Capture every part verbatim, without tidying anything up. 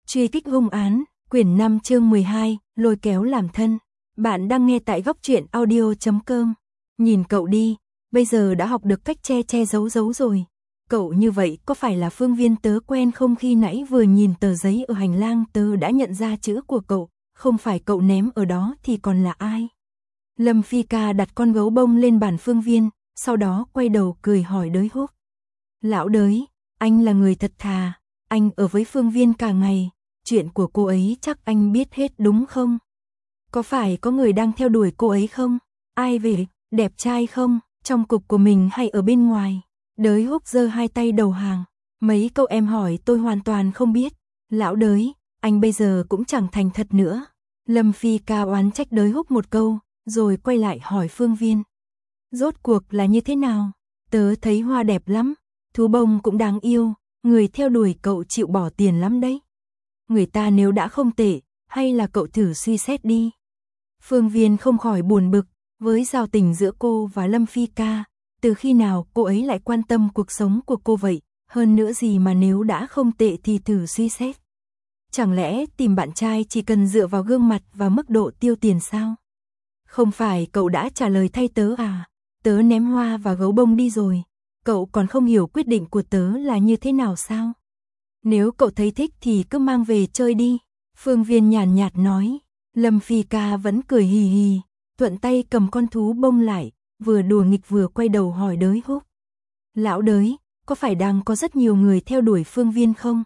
Truy kích hung án, quyển năm chương mười hai, lôi kéo làm thân. Bạn đang nghe tại góc truyện audio chấm com. Nhìn cậu đi, bây giờ đã học được cách che che giấu giấu rồi. Cậu như vậy có phải là Phương Viên tớ quen không? Khi nãy vừa nhìn tờ giấy ở hành lang tớ đã nhận ra chữ của cậu, không phải cậu ném ở đó thì còn là ai? Lâm Phi ca đặt con gấu bông lên bàn Phương Viên, sau đó quay đầu cười hỏi Đới Húc. Lão Đới, anh là người thật thà, anh ở với Phương Viên cả ngày, chuyện của cô ấy chắc anh biết hết đúng không? Có phải có người đang theo đuổi cô ấy không? Ai về, đẹp trai không, trong cục của mình hay ở bên ngoài? Đới Húc giơ hai tay đầu hàng, mấy câu em hỏi tôi hoàn toàn không biết. Lão Đới, anh bây giờ cũng chẳng thành thật nữa. Lâm Phi ca oán trách Đới Húc một câu, rồi quay lại hỏi Phương Viên. Rốt cuộc là như thế nào? Tớ thấy hoa đẹp lắm, thú bông cũng đáng yêu, người theo đuổi cậu chịu bỏ tiền lắm đấy. Người ta nếu đã không tệ, hay là cậu thử suy xét đi. Phương Viên không khỏi buồn bực, với giao tình giữa cô và Lâm Phi ca, từ khi nào cô ấy lại quan tâm cuộc sống của cô vậy, hơn nữa gì mà nếu đã không tệ thì thử suy xét. Chẳng lẽ tìm bạn trai chỉ cần dựa vào gương mặt và mức độ tiêu tiền sao? Không phải cậu đã trả lời thay tớ à? Tớ ném hoa và gấu bông đi rồi, cậu còn không hiểu quyết định của tớ là như thế nào sao? Nếu cậu thấy thích thì cứ mang về chơi đi. Phương Viên nhàn nhạt nói. Lâm Phi ca vẫn cười hì hì, thuận tay cầm con thú bông lại, vừa đùa nghịch vừa quay đầu hỏi Đới Húc. Lão Đới, có phải đang có rất nhiều người theo đuổi Phương Viên không?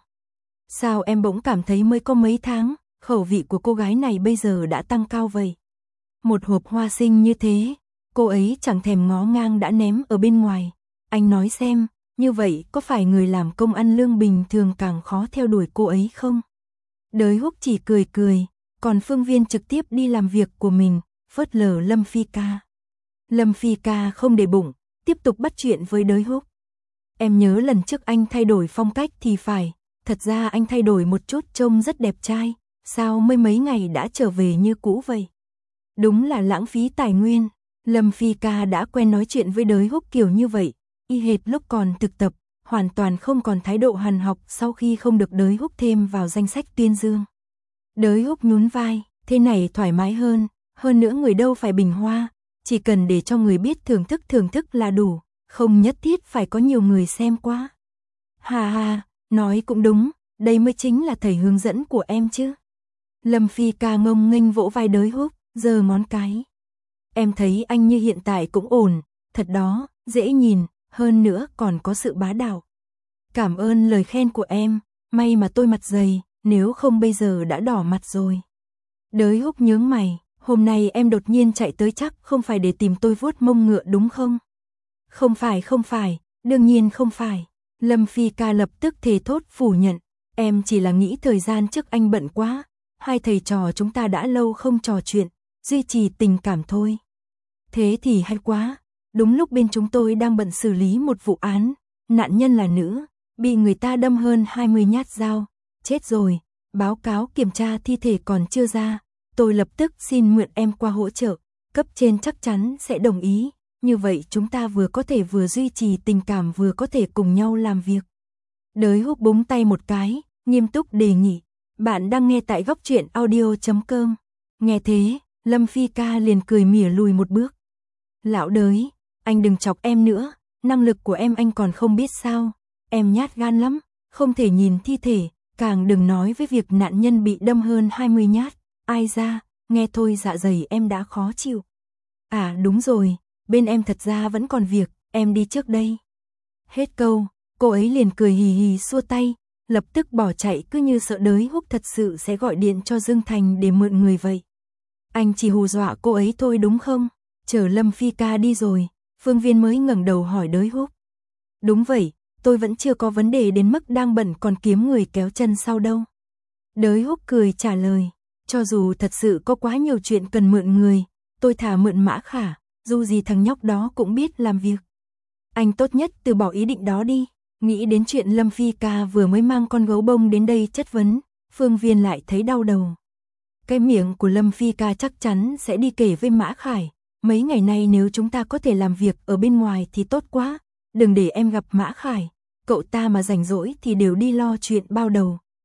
Sao em bỗng cảm thấy mới có mấy tháng, khẩu vị của cô gái này bây giờ đã tăng cao vậy? Một hộp hoa xinh như thế, cô ấy chẳng thèm ngó ngang đã ném ở bên ngoài. Anh nói xem, như vậy có phải người làm công ăn lương bình thường càng khó theo đuổi cô ấy không? Đới Húc chỉ cười cười, còn Phương Viên trực tiếp đi làm việc của mình, phớt lờ Lâm Phi ca. Lâm Phi ca không để bụng, tiếp tục bắt chuyện với Đới Húc. Em nhớ lần trước anh thay đổi phong cách thì phải, thật ra anh thay đổi một chút trông rất đẹp trai, sao mới mấy ngày đã trở về như cũ vậy? Đúng là lãng phí tài nguyên. Lâm Phi ca đã quen nói chuyện với Đới Húc kiểu như vậy, y hệt lúc còn thực tập, hoàn toàn không còn thái độ hằn học sau khi không được Đới Húc thêm vào danh sách tuyên dương. Đới Húc nhún vai, thế này thoải mái hơn, hơn nữa người đâu phải bình hoa, chỉ cần để cho người biết thưởng thức thưởng thức là đủ, không nhất thiết phải có nhiều người xem quá. Hà hà, nói cũng đúng, đây mới chính là thầy hướng dẫn của em chứ. Lâm Phi ca ngông nghênh vỗ vai Đới Húc, giơ ngón cái. Em thấy anh như hiện tại cũng ổn, thật đó, dễ nhìn, hơn nữa còn có sự bá đạo. Cảm ơn lời khen của em, may mà tôi mặt dày, nếu không bây giờ đã đỏ mặt rồi. Đới Húc nhướng mày, hôm nay em đột nhiên chạy tới chắc không phải để tìm tôi vuốt mông ngựa đúng không? Không phải không phải, đương nhiên không phải. Lâm Phi ca lập tức thề thốt phủ nhận, em chỉ là nghĩ thời gian trước anh bận quá, hai thầy trò chúng ta đã lâu không trò chuyện, duy trì tình cảm thôi. Thế thì hay quá, đúng lúc bên chúng tôi đang bận xử lý một vụ án, nạn nhân là nữ, bị người ta đâm hơn hai mươi nhát dao, chết rồi, báo cáo kiểm tra thi thể còn chưa ra, tôi lập tức xin mượn em qua hỗ trợ, cấp trên chắc chắn sẽ đồng ý, như vậy chúng ta vừa có thể vừa duy trì tình cảm vừa có thể cùng nhau làm việc. Đới Húc búng tay một cái, nghiêm túc đề nghị, bạn đang nghe tại góc truyện audio chấm com. Nghe thế, Lâm Phi ca liền cười mỉa lùi một bước. Lão Đới, anh đừng chọc em nữa, năng lực của em anh còn không biết sao, em nhát gan lắm, không thể nhìn thi thể, càng đừng nói với việc nạn nhân bị đâm hơn hai mươi nhát, ai ra, nghe thôi dạ dày em đã khó chịu. À đúng rồi, bên em thật ra vẫn còn việc, em đi trước đây. Hết câu, cô ấy liền cười hì hì xua tay, lập tức bỏ chạy cứ như sợ Đới Húc thật sự sẽ gọi điện cho Dương Thành để mượn người vậy. Anh chỉ hù dọa cô ấy thôi đúng không? Chờ Lâm Phi ca đi rồi, Phương Viên mới ngẩng đầu hỏi Đới Húc. Đúng vậy, tôi vẫn chưa có vấn đề đến mức đang bận còn kiếm người kéo chân sau đâu. Đới Húc cười trả lời, cho dù thật sự có quá nhiều chuyện cần mượn người, tôi thả mượn Mã Khả, dù gì thằng nhóc đó cũng biết làm việc. Anh tốt nhất từ bỏ ý định đó đi. Nghĩ đến chuyện Lâm Phi ca vừa mới mang con gấu bông đến đây chất vấn, Phương Viên lại thấy đau đầu. Cái miệng của Lâm Phi ca chắc chắn sẽ đi kể với Mã Khải, mấy ngày nay nếu chúng ta có thể làm việc ở bên ngoài thì tốt quá, đừng để em gặp Mã Khải, cậu ta mà rảnh rỗi thì đều đi lo chuyện bao đầu,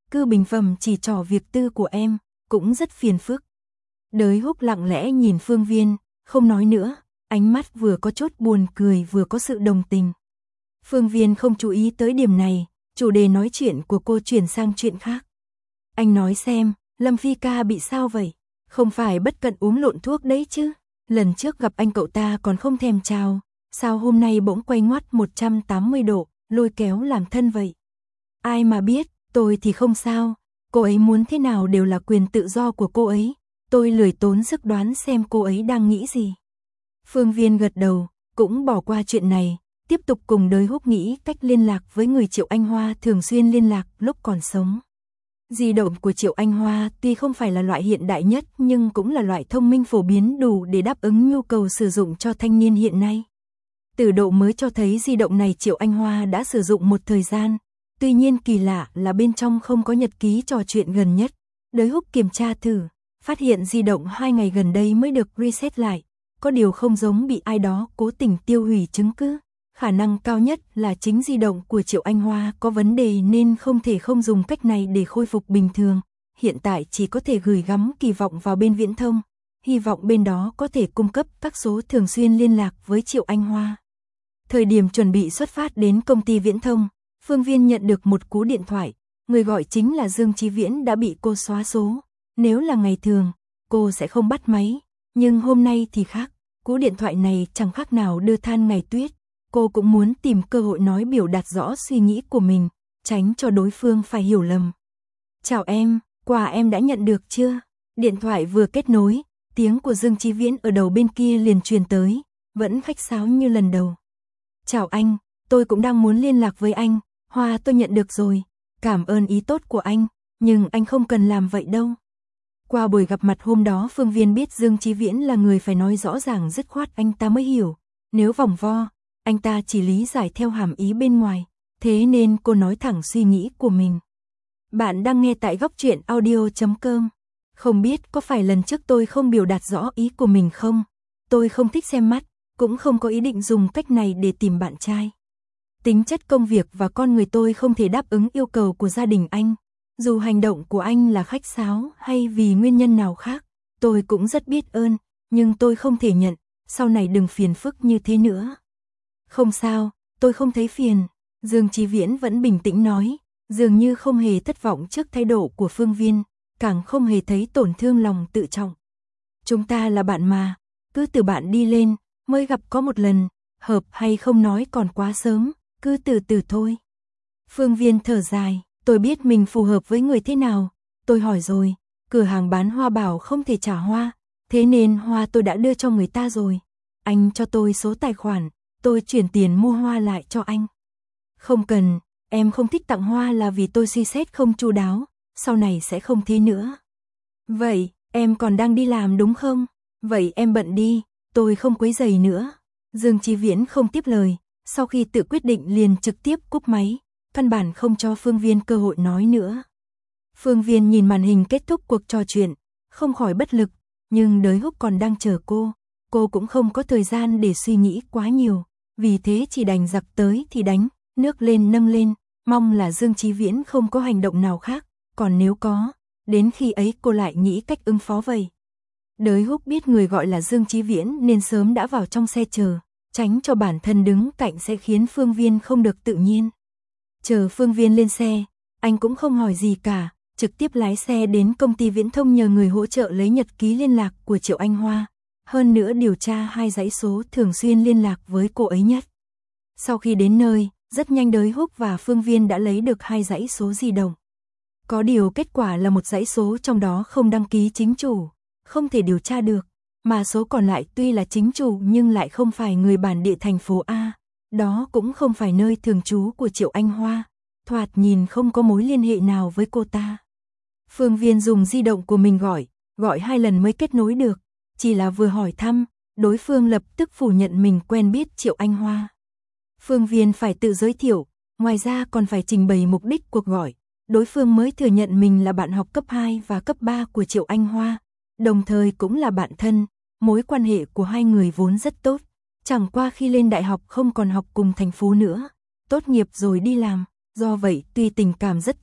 cứ bình phẩm chỉ trỏ việc tư của em, cũng rất phiền phức. Đới Húc lặng lẽ nhìn Phương Viên, không nói nữa, ánh mắt vừa có chút buồn cười vừa có sự đồng tình. Phương Viên không chú ý tới điểm này, chủ đề nói chuyện của cô chuyển sang chuyện khác. Anh nói xem, Lâm Phi ca bị sao vậy? Không phải bất cận uống lộn thuốc đấy chứ? Lần trước gặp anh cậu ta còn không thèm chào, sao hôm nay bỗng quay ngoắt một trăm tám mươi độ, lôi kéo làm thân vậy? Ai mà biết, tôi thì không sao, cô ấy muốn thế nào đều là quyền tự do của cô ấy, tôi lười tốn sức đoán xem cô ấy đang nghĩ gì. Phương Viên gật đầu, cũng bỏ qua chuyện này, tiếp tục cùng Đới Húc nghĩ cách liên lạc với người Triệu Anh Hoa thường xuyên liên lạc lúc còn sống. Di động của Triệu Anh Hoa tuy không phải là loại hiện đại nhất nhưng cũng là loại thông minh phổ biến đủ để đáp ứng nhu cầu sử dụng cho thanh niên hiện nay. Từ độ mới cho thấy di động này Triệu Anh Hoa đã sử dụng một thời gian, tuy nhiên kỳ lạ là bên trong không có nhật ký trò chuyện gần nhất. Đới Húc kiểm tra thử, phát hiện di động hai ngày gần đây mới được reset lại, có điều không giống bị ai đó cố tình tiêu hủy chứng cứ. Khả năng cao nhất là chính di động của Triệu Anh Hoa có vấn đề nên không thể không dùng cách này để khôi phục bình thường. Hiện tại chỉ có thể gửi gắm kỳ vọng vào bên viễn thông, hy vọng bên đó có thể cung cấp các số thường xuyên liên lạc với Triệu Anh Hoa. Thời điểm chuẩn bị xuất phát đến công ty viễn thông, Phương Viên nhận được một cú điện thoại, người gọi chính là Dương Chí Viễn đã bị cô xóa số. Nếu là ngày thường, cô sẽ không bắt máy, nhưng hôm nay thì khác, cú điện thoại này chẳng khác nào đưa than ngày tuyết. Cô cũng muốn tìm cơ hội nói biểu đạt rõ suy nghĩ của mình, tránh cho đối phương phải hiểu lầm. Chào em, quà em đã nhận được chưa? Điện thoại vừa kết nối, tiếng của Dương Chí Viễn ở đầu bên kia liền truyền tới, vẫn khách sáo như lần đầu. Chào anh, tôi cũng đang muốn liên lạc với anh, hoa tôi nhận được rồi, cảm ơn ý tốt của anh, nhưng anh không cần làm vậy đâu. Qua buổi gặp mặt hôm đó Phương Viên biết Dương Chí Viễn là người phải nói rõ ràng dứt khoát anh ta mới hiểu, nếu vòng vo, anh ta chỉ lý giải theo hàm ý bên ngoài, thế nên cô nói thẳng suy nghĩ của mình. Bạn đang nghe tại góc truyện audio chấm com. Không biết có phải lần trước tôi không biểu đạt rõ ý của mình không? Tôi không thích xem mắt, cũng không có ý định dùng cách này để tìm bạn trai. Tính chất công việc và con người tôi không thể đáp ứng yêu cầu của gia đình anh. Dù hành động của anh là khách sáo hay vì nguyên nhân nào khác, tôi cũng rất biết ơn, nhưng tôi không thể nhận, sau này đừng phiền phức như thế nữa. Không sao, tôi không thấy phiền, Dương Chí Viễn vẫn bình tĩnh nói, dường như không hề thất vọng trước thái độ của Phương Viên, càng không hề thấy tổn thương lòng tự trọng. Chúng ta là bạn mà, cứ từ bạn đi lên, mới gặp có một lần, hợp hay không nói còn quá sớm, cứ từ từ thôi. Phương Viên thở dài, tôi biết mình phù hợp với người thế nào, tôi hỏi rồi, cửa hàng bán hoa bảo không thể trả hoa, thế nên hoa tôi đã đưa cho người ta rồi, anh cho tôi số tài khoản. Tôi chuyển tiền mua hoa lại cho anh. Không cần, em không thích tặng hoa là vì tôi suy xét không chu đáo, sau này sẽ không thế nữa. Vậy, em còn đang đi làm đúng không? Vậy em bận đi, tôi không quấy rầy nữa. Dương Chí Viễn không tiếp lời, sau khi tự quyết định liền trực tiếp cúp máy, căn bản không cho Phương Viên cơ hội nói nữa. Phương Viên nhìn màn hình kết thúc cuộc trò chuyện, không khỏi bất lực, nhưng Đới Húc còn đang chờ cô, cô cũng không có thời gian để suy nghĩ quá nhiều. Vì thế chỉ đành giặc tới thì đánh, nước lên nâng lên, mong là Dương Chí Viễn không có hành động nào khác, còn nếu có, đến khi ấy cô lại nghĩ cách ứng phó vậy. Đới Húc biết người gọi là Dương Chí Viễn nên sớm đã vào trong xe chờ, tránh cho bản thân đứng cạnh sẽ khiến Phương Viên không được tự nhiên. Chờ Phương Viên lên xe, anh cũng không hỏi gì cả, trực tiếp lái xe đến công ty viễn thông nhờ người hỗ trợ lấy nhật ký liên lạc của Triệu Anh Hoa. Hơn nữa điều tra hai dãy số thường xuyên liên lạc với cô ấy nhất. Sau khi đến nơi, rất nhanh Đới Húc và Phương Viên đã lấy được hai dãy số di động. Có điều kết quả là một dãy số trong đó không đăng ký chính chủ, không thể điều tra được, mà số còn lại tuy là chính chủ nhưng lại không phải người bản địa thành phố A, đó cũng không phải nơi thường trú của Triệu Anh Hoa, thoạt nhìn không có mối liên hệ nào với cô ta. Phương Viên dùng di động của mình gọi, gọi hai lần mới kết nối được. Chỉ là vừa hỏi thăm, đối phương lập tức phủ nhận mình quen biết Triệu Anh Hoa. Phương Viên phải tự giới thiệu, ngoài ra còn phải trình bày mục đích cuộc gọi, đối phương mới thừa nhận mình là bạn học cấp hai và cấp ba của Triệu Anh Hoa, đồng thời cũng là bạn thân, mối quan hệ của hai người vốn rất tốt, chẳng qua khi lên đại học không còn học cùng thành phố nữa, tốt nghiệp rồi đi làm, do vậy tuy tình cảm rất tốt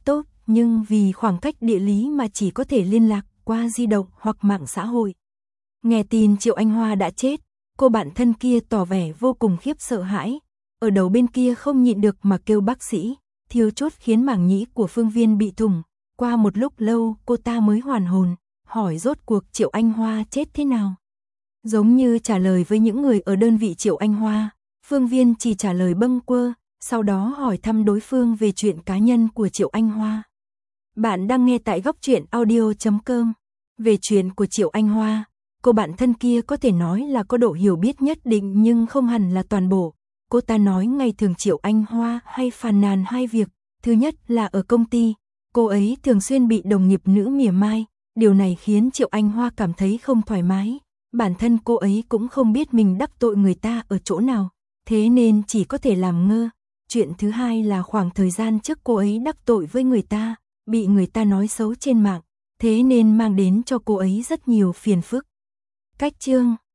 nhưng vì khoảng cách địa lý mà chỉ có thể liên lạc qua di động hoặc mạng xã hội. Nghe tin Triệu Anh Hoa đã chết, cô bạn thân kia tỏ vẻ vô cùng khiếp sợ hãi. Ở đầu bên kia không nhịn được mà kêu bác sĩ, thiếu chốt khiến màng nhĩ của Phương Viên bị thủng. Qua một lúc lâu cô ta mới hoàn hồn, hỏi rốt cuộc Triệu Anh Hoa chết thế nào. Giống như trả lời với những người ở đơn vị Triệu Anh Hoa, Phương Viên chỉ trả lời bâng quơ, sau đó hỏi thăm đối phương về chuyện cá nhân của Triệu Anh Hoa. Bạn đang nghe tại góc truyện audio chấm com. Về chuyện của Triệu Anh Hoa, cô bạn thân kia có thể nói là có độ hiểu biết nhất định nhưng không hẳn là toàn bộ. Cô ta nói ngày thường Triệu Anh Hoa hay phàn nàn hai việc. Thứ nhất là ở công ty, cô ấy thường xuyên bị đồng nghiệp nữ mỉa mai. Điều này khiến Triệu Anh Hoa cảm thấy không thoải mái. Bản thân cô ấy cũng không biết mình đắc tội người ta ở chỗ nào, thế nên chỉ có thể làm ngơ. Chuyện thứ hai là khoảng thời gian trước cô ấy đắc tội với người ta, bị người ta nói xấu trên mạng, thế nên mang đến cho cô ấy rất nhiều phiền phức. Cách chương